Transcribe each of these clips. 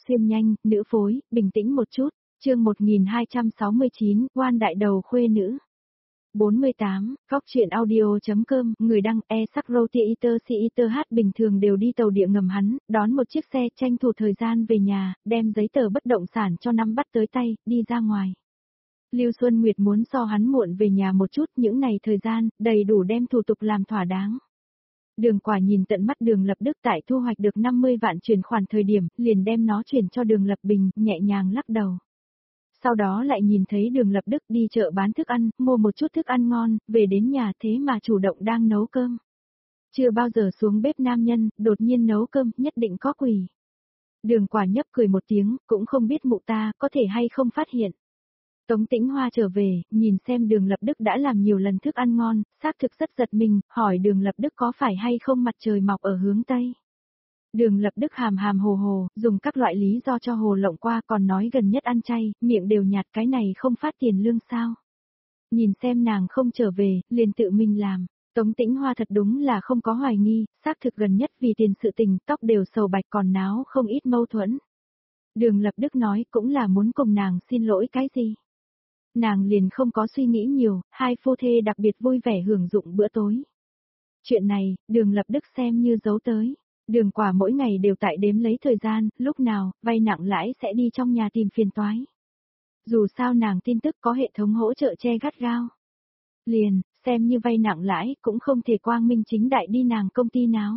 Xuyên nhanh, nữ phối, bình tĩnh một chút. Chương 1269, Quan đại đầu khuê nữ. 48, Góc truyện audio.com, người đăng e-Sakrotheater CITH bình thường đều đi tàu địa ngầm hắn, đón một chiếc xe tranh thủ thời gian về nhà, đem giấy tờ bất động sản cho nắm bắt tới tay, đi ra ngoài. Lưu Xuân Nguyệt muốn so hắn muộn về nhà một chút, những này thời gian, đầy đủ đem thủ tục làm thỏa đáng. Đường Quả nhìn tận mắt Đường Lập Đức tại thu hoạch được 50 vạn chuyển khoản thời điểm, liền đem nó chuyển cho Đường Lập Bình, nhẹ nhàng lắc đầu. Sau đó lại nhìn thấy Đường Lập Đức đi chợ bán thức ăn, mua một chút thức ăn ngon, về đến nhà thế mà chủ động đang nấu cơm. Chưa bao giờ xuống bếp nam nhân, đột nhiên nấu cơm, nhất định có quỷ. Đường Quả nhấp cười một tiếng, cũng không biết mụ ta có thể hay không phát hiện. Tống Tĩnh Hoa trở về, nhìn xem Đường Lập Đức đã làm nhiều lần thức ăn ngon, xác thực rất giật mình, hỏi Đường Lập Đức có phải hay không mặt trời mọc ở hướng Tây. Đường Lập Đức hàm hàm hồ hồ, dùng các loại lý do cho hồ lộng qua, còn nói gần nhất ăn chay, miệng đều nhạt, cái này không phát tiền lương sao. Nhìn xem nàng không trở về, liền tự mình làm. Tống Tĩnh Hoa thật đúng là không có hoài nghi, xác thực gần nhất vì tiền sự tình, tóc đều sầu bạch còn náo không ít mâu thuẫn. Đường Lập Đức nói cũng là muốn cùng nàng xin lỗi cái gì. Nàng liền không có suy nghĩ nhiều, hai phu thê đặc biệt vui vẻ hưởng dụng bữa tối. Chuyện này, Đường Lập Đức xem như giấu tới. Đường Quả mỗi ngày đều tại đếm lấy thời gian, lúc nào, vay nặng lãi sẽ đi trong nhà tìm phiền toái. Dù sao nàng tin tức có hệ thống hỗ trợ che gắt gao. Liền, xem như vay nặng lãi cũng không thể quang minh chính đại đi nàng công ty náo.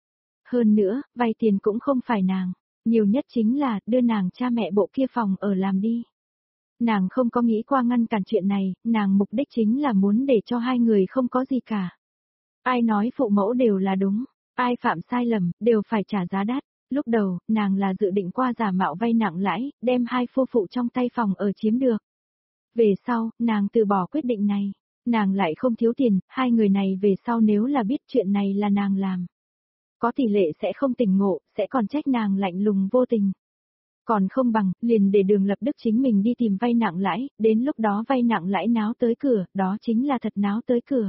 Hơn nữa, vay tiền cũng không phải nàng, nhiều nhất chính là đưa nàng cha mẹ bộ kia phòng ở làm đi. Nàng không có nghĩ qua ngăn cản chuyện này, nàng mục đích chính là muốn để cho hai người không có gì cả. Ai nói phụ mẫu đều là đúng, ai phạm sai lầm, đều phải trả giá đắt. Lúc đầu, nàng là dự định qua giả mạo vay nặng lãi, đem hai phu phụ trong tay phòng ở chiếm được. Về sau, nàng từ bỏ quyết định này. Nàng lại không thiếu tiền, hai người này về sau nếu là biết chuyện này là nàng làm. Có tỷ lệ sẽ không tỉnh ngộ, sẽ còn trách nàng lạnh lùng vô tình. Còn không bằng, liền để Đường Lập Đức chính mình đi tìm vay nặng lãi, đến lúc đó vay nặng lãi náo tới cửa, đó chính là thật náo tới cửa.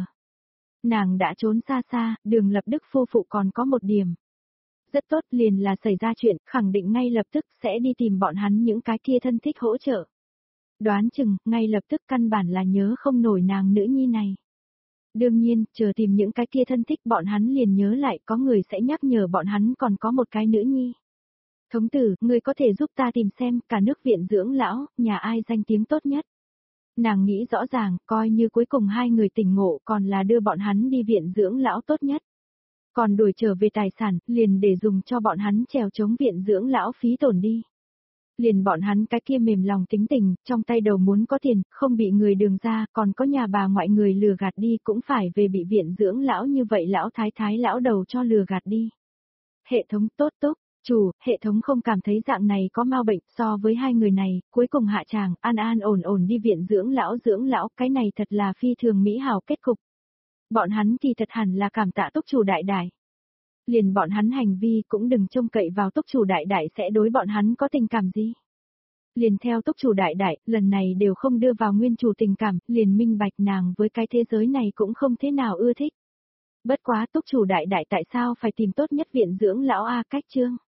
Nàng đã trốn xa xa, Đường Lập Đức phu phụ còn có một điểm. Rất tốt, liền là xảy ra chuyện, khẳng định ngay lập tức sẽ đi tìm bọn hắn những cái kia thân thích hỗ trợ. Đoán chừng, ngay lập tức căn bản là nhớ không nổi nàng nữ nhi này. Đương nhiên, chờ tìm những cái kia thân thích bọn hắn liền nhớ lại có người sẽ nhắc nhở bọn hắn còn có một cái nữ nhi. Thống tử, ngươi có thể giúp ta tìm xem cả nước viện dưỡng lão, nhà ai danh tiếng tốt nhất. Nàng nghĩ rõ ràng, coi như cuối cùng hai người tỉnh ngộ còn là đưa bọn hắn đi viện dưỡng lão tốt nhất. Còn đuổi trở về tài sản, liền để dùng cho bọn hắn trèo chống viện dưỡng lão phí tổn đi. Liền bọn hắn cái kia mềm lòng tính tình, trong tay đầu muốn có tiền, không bị người đường ra, còn có nhà bà ngoại người lừa gạt đi cũng phải về bị viện dưỡng lão như vậy lão thái thái lão đầu cho lừa gạt đi. Hệ thống tốt tốt. Chủ, hệ thống không cảm thấy dạng này có mau bệnh so với hai người này, cuối cùng hạ tràng, an an ổn ổn đi viện dưỡng lão, cái này thật là phi thường mỹ hảo kết cục. Bọn hắn thì thật hẳn là cảm tạ túc chủ đại đại. Liền bọn hắn hành vi cũng đừng trông cậy vào túc chủ đại đại sẽ đối bọn hắn có tình cảm gì. Liền theo túc chủ đại đại, lần này đều không đưa vào nguyên chủ tình cảm, liền minh bạch nàng với cái thế giới này cũng không thế nào ưa thích. Bất quá túc chủ đại đại tại sao phải tìm tốt nhất viện dưỡng lão a cách chương.